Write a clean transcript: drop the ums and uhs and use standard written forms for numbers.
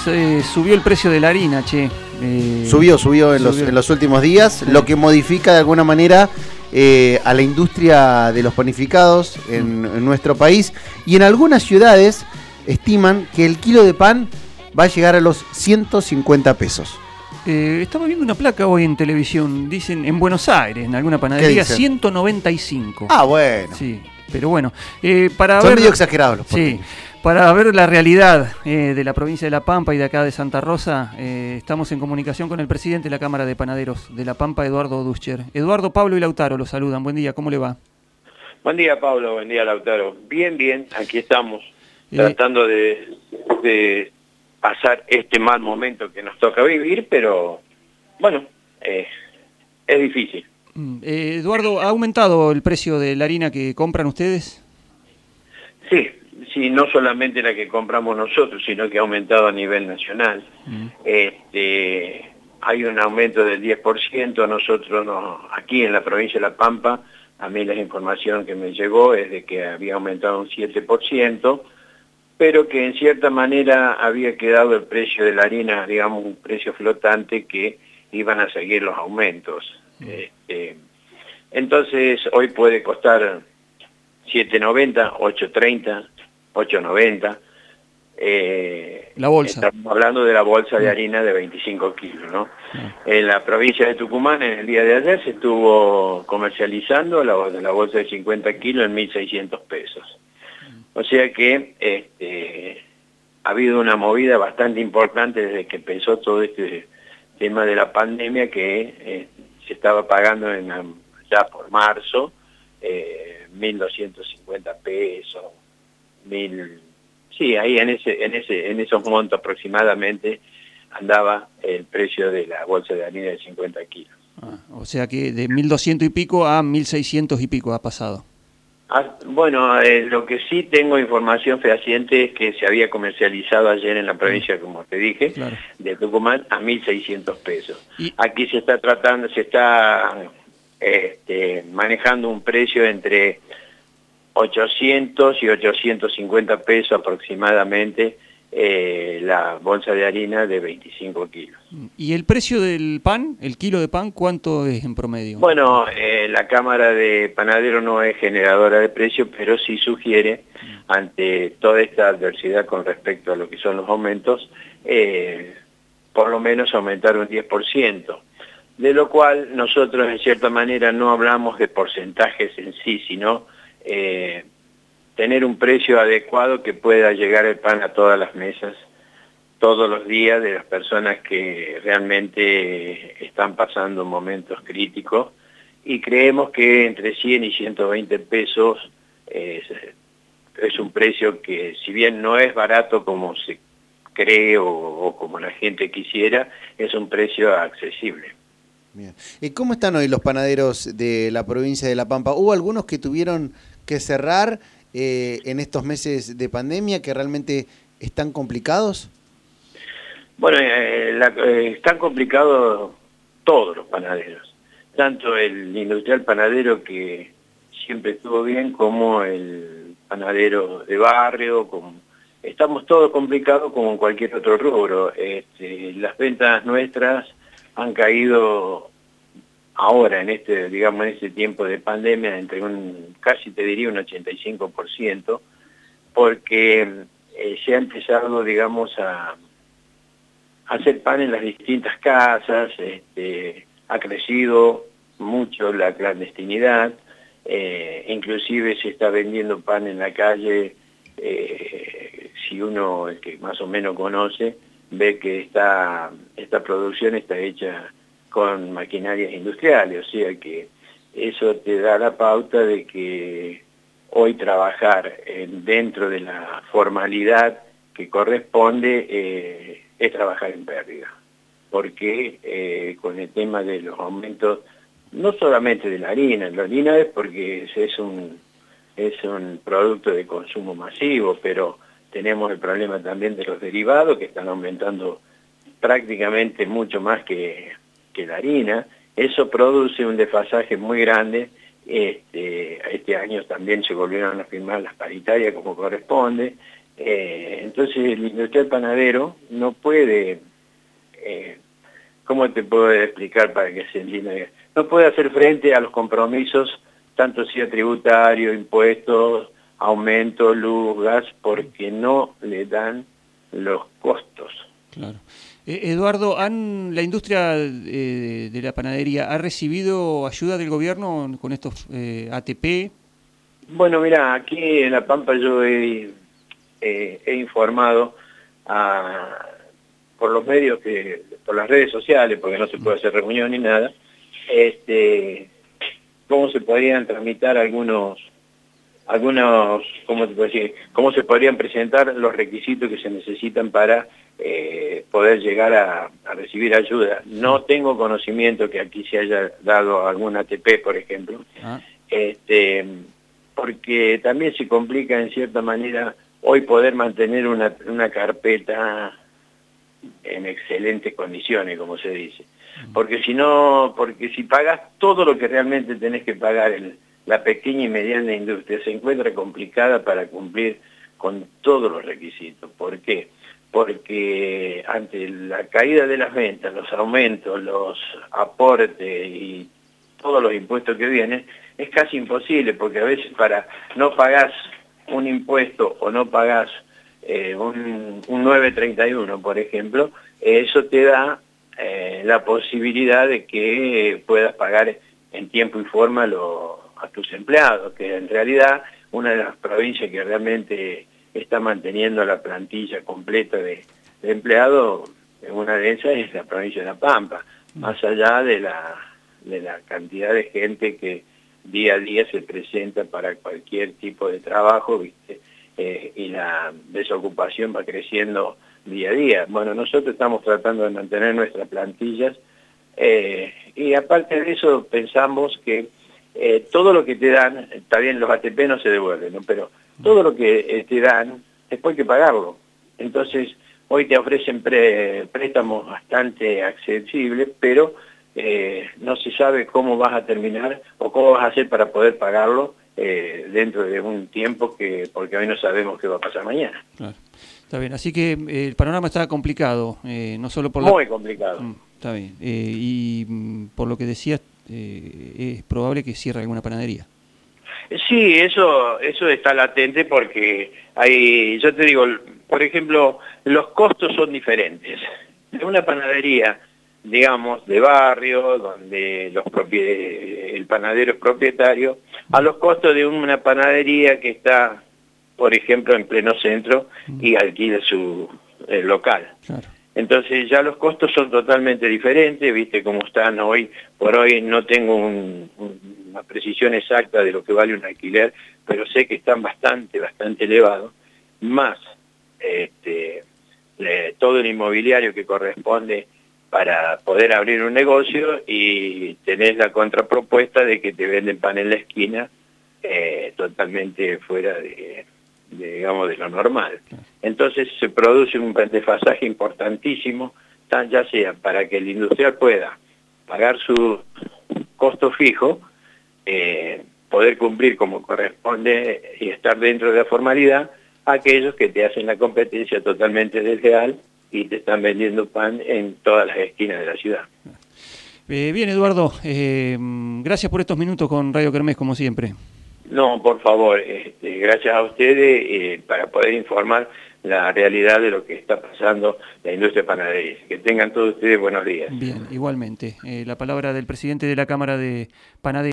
subió el precio de la harina, che. Subió en los últimos días, sí. Lo que modifica de alguna manera a la industria de los panificados en nuestro país. Y en algunas ciudades estiman que el kilo de pan va a llegar a los 150 pesos. Estaba viendo una placa hoy en televisión, dicen en Buenos Aires, en alguna panadería, 195. Ah, bueno. Sí, pero bueno. Para Son ver, medio exagerados los porteños. Sí, para ver la realidad de la provincia de La Pampa y de acá de Santa Rosa, estamos en comunicación con el presidente de la Cámara de Panaderos de La Pampa, Eduardo Duscher. Eduardo, Pablo y Lautaro los saludan. Buen día, ¿cómo le va? Buen día, Pablo. Buen día, Lautaro. Bien, aquí estamos, tratando de pasar este mal momento que nos toca vivir, pero bueno, es difícil. Eduardo, ¿ha aumentado el precio de la harina que compran ustedes? Sí, no solamente la que compramos nosotros, sino que ha aumentado a nivel nacional. Hay un aumento del 10%, nosotros aquí en la provincia de La Pampa, a mí la información que me llegó es de que había aumentado un 7%, pero que en cierta manera había quedado el precio de la harina, digamos, un precio flotante que iban a seguir los aumentos. Entonces, hoy puede costar 7.90, 8.30, 8.90. La bolsa. Estamos hablando de la bolsa de harina de 25 kilos, ¿no? En la provincia de Tucumán, en el día de ayer, se estuvo comercializando la bolsa de 50 kilos en 1.600 pesos. O sea que ha habido una movida bastante importante desde que empezó todo este tema de la pandemia, que se estaba pagando ya por marzo 1.250 pesos, 1.000, sí, ahí en esos montos aproximadamente andaba el precio de la bolsa de harina de 50 kilos. O sea que de 1.200 y pico a 1.600 y pico ha pasado. Bueno, lo que sí tengo información fehaciente es que se había comercializado ayer en la provincia, como te dije, claro, de Tucumán a 1.600 pesos. Aquí se está manejando un precio entre 800 y 850 pesos aproximadamente, la bolsa de harina de 25 kilos. ¿Y el precio del pan, el kilo de pan, cuánto es en promedio? Bueno, la Cámara de Panaderos no es generadora de precios, pero sí sugiere, ante toda esta adversidad con respecto a lo que son los aumentos, por lo menos aumentar un 10%. De lo cual nosotros en cierta manera no hablamos de porcentajes en sí, sino tener un precio adecuado que pueda llegar el pan a todas las mesas, todos los días, de las personas que realmente están pasando momentos críticos, y creemos que entre 100 y 120 pesos es un precio que, si bien no es barato como se cree o como la gente quisiera, es un precio accesible. Bien. ¿Cómo están hoy los panaderos de la provincia de La Pampa? ¿Hubo algunos que tuvieron que cerrar en estos meses de pandemia, que realmente están complicados? Bueno, están complicados todos los panaderos, tanto el industrial panadero, que siempre estuvo bien, como el panadero de barrio, estamos todos complicados como en cualquier otro rubro. Las ventas nuestras han caído ahora en este tiempo de pandemia entre casi te diría un 85%, porque se ha empezado, digamos, a hacer pan en las distintas casas, ha crecido mucho la clandestinidad, inclusive se está vendiendo pan en la calle. Si uno, el que más o menos conoce, ve que esta producción está hecha con maquinarias industriales, o sea que eso te da la pauta de que hoy trabajar dentro de la formalidad que corresponde es trabajar en pérdida, porque con el tema de los aumentos, no solamente de la harina es porque es un producto de consumo masivo, pero tenemos el problema también de los derivados, que están aumentando prácticamente mucho más que la harina. Eso produce un desfasaje muy grande. Este año también se volvieron a firmar las paritarias como corresponde, Entonces el industrial panadero no puede, ¿cómo te puedo explicar para que se entienda? No puede hacer frente a los compromisos, tanto sea tributario, impuestos, aumento, luz, gas, porque no le dan los costos. Claro. Eduardo, ¿la industria de la panadería ha recibido ayuda del gobierno con estos ATP? Bueno, mira, aquí en La Pampa yo he informado por los medios, por las redes sociales, porque no se puede hacer reunión ni nada, cómo se podrían tramitar algunos, ¿cómo te puedo decir? Cómo se podrían presentar los requisitos que se necesitan para poder llegar a recibir ayuda. No tengo conocimiento que aquí se haya dado algún ATP, por ejemplo, porque también se complica en cierta manera hoy poder mantener una carpeta en excelentes condiciones, como se dice. Porque si pagas todo lo que realmente tenés que pagar, la pequeña y mediana industria se encuentra complicada para cumplir con todos los requisitos. ¿Por qué? Porque ante la caída de las ventas, los aumentos, los aportes y todos los impuestos que vienen, es casi imposible, porque a veces no pagás un impuesto o no pagás un 931, por ejemplo, eso te da la posibilidad de que puedas pagar en tiempo y forma a tus empleados, que en realidad una de las provincias que realmente está manteniendo la plantilla completa de empleados, una de esas es la provincia de La Pampa, más allá de la cantidad de gente que día a día se presenta para cualquier tipo de trabajo, ¿viste? Y la desocupación va creciendo día a día. Bueno, nosotros estamos tratando de mantener nuestras plantillas y aparte de eso pensamos que todo lo que te dan, está bien, los ATP no se devuelven, ¿no? Pero todo lo que te dan, después hay que pagarlo. Entonces, hoy te ofrecen préstamos bastante accesibles, pero no se sabe cómo vas a terminar o cómo vas a hacer para poder pagarlo dentro de un tiempo porque hoy no sabemos qué va a pasar mañana. Claro. Está bien, así que el panorama está complicado, no solo por Muy complicado. Está bien, y por lo que decías, es probable que cierre alguna panadería. Sí, eso está latente porque yo te digo, por ejemplo, los costos son diferentes. En una panadería, digamos, de barrio, donde el panadero es propietario, a los costos de una panadería que está, por ejemplo, en pleno centro y alquila su local. Claro. Entonces ya los costos son totalmente diferentes, viste cómo están hoy. Por hoy no tengo una precisión exacta de lo que vale un alquiler, pero sé que están bastante elevados, más todo el inmobiliario que corresponde para poder abrir un negocio, y tenés la contrapropuesta de que te venden pan en la esquina totalmente fuera digamos, de lo normal. Entonces se produce un desfasaje importantísimo, ya sea para que el industrial pueda pagar su costo fijo, poder cumplir como corresponde y estar dentro de la formalidad, a aquellos que te hacen la competencia totalmente desleal y te están vendiendo pan en todas las esquinas de la ciudad. Bien, Eduardo, gracias por estos minutos con Radio Kermés, como siempre. No, por favor, gracias a ustedes para poder informar la realidad de lo que está pasando en la industria panadería. Que tengan todos ustedes buenos días. Bien, igualmente. La palabra del presidente de la Cámara de Panadería.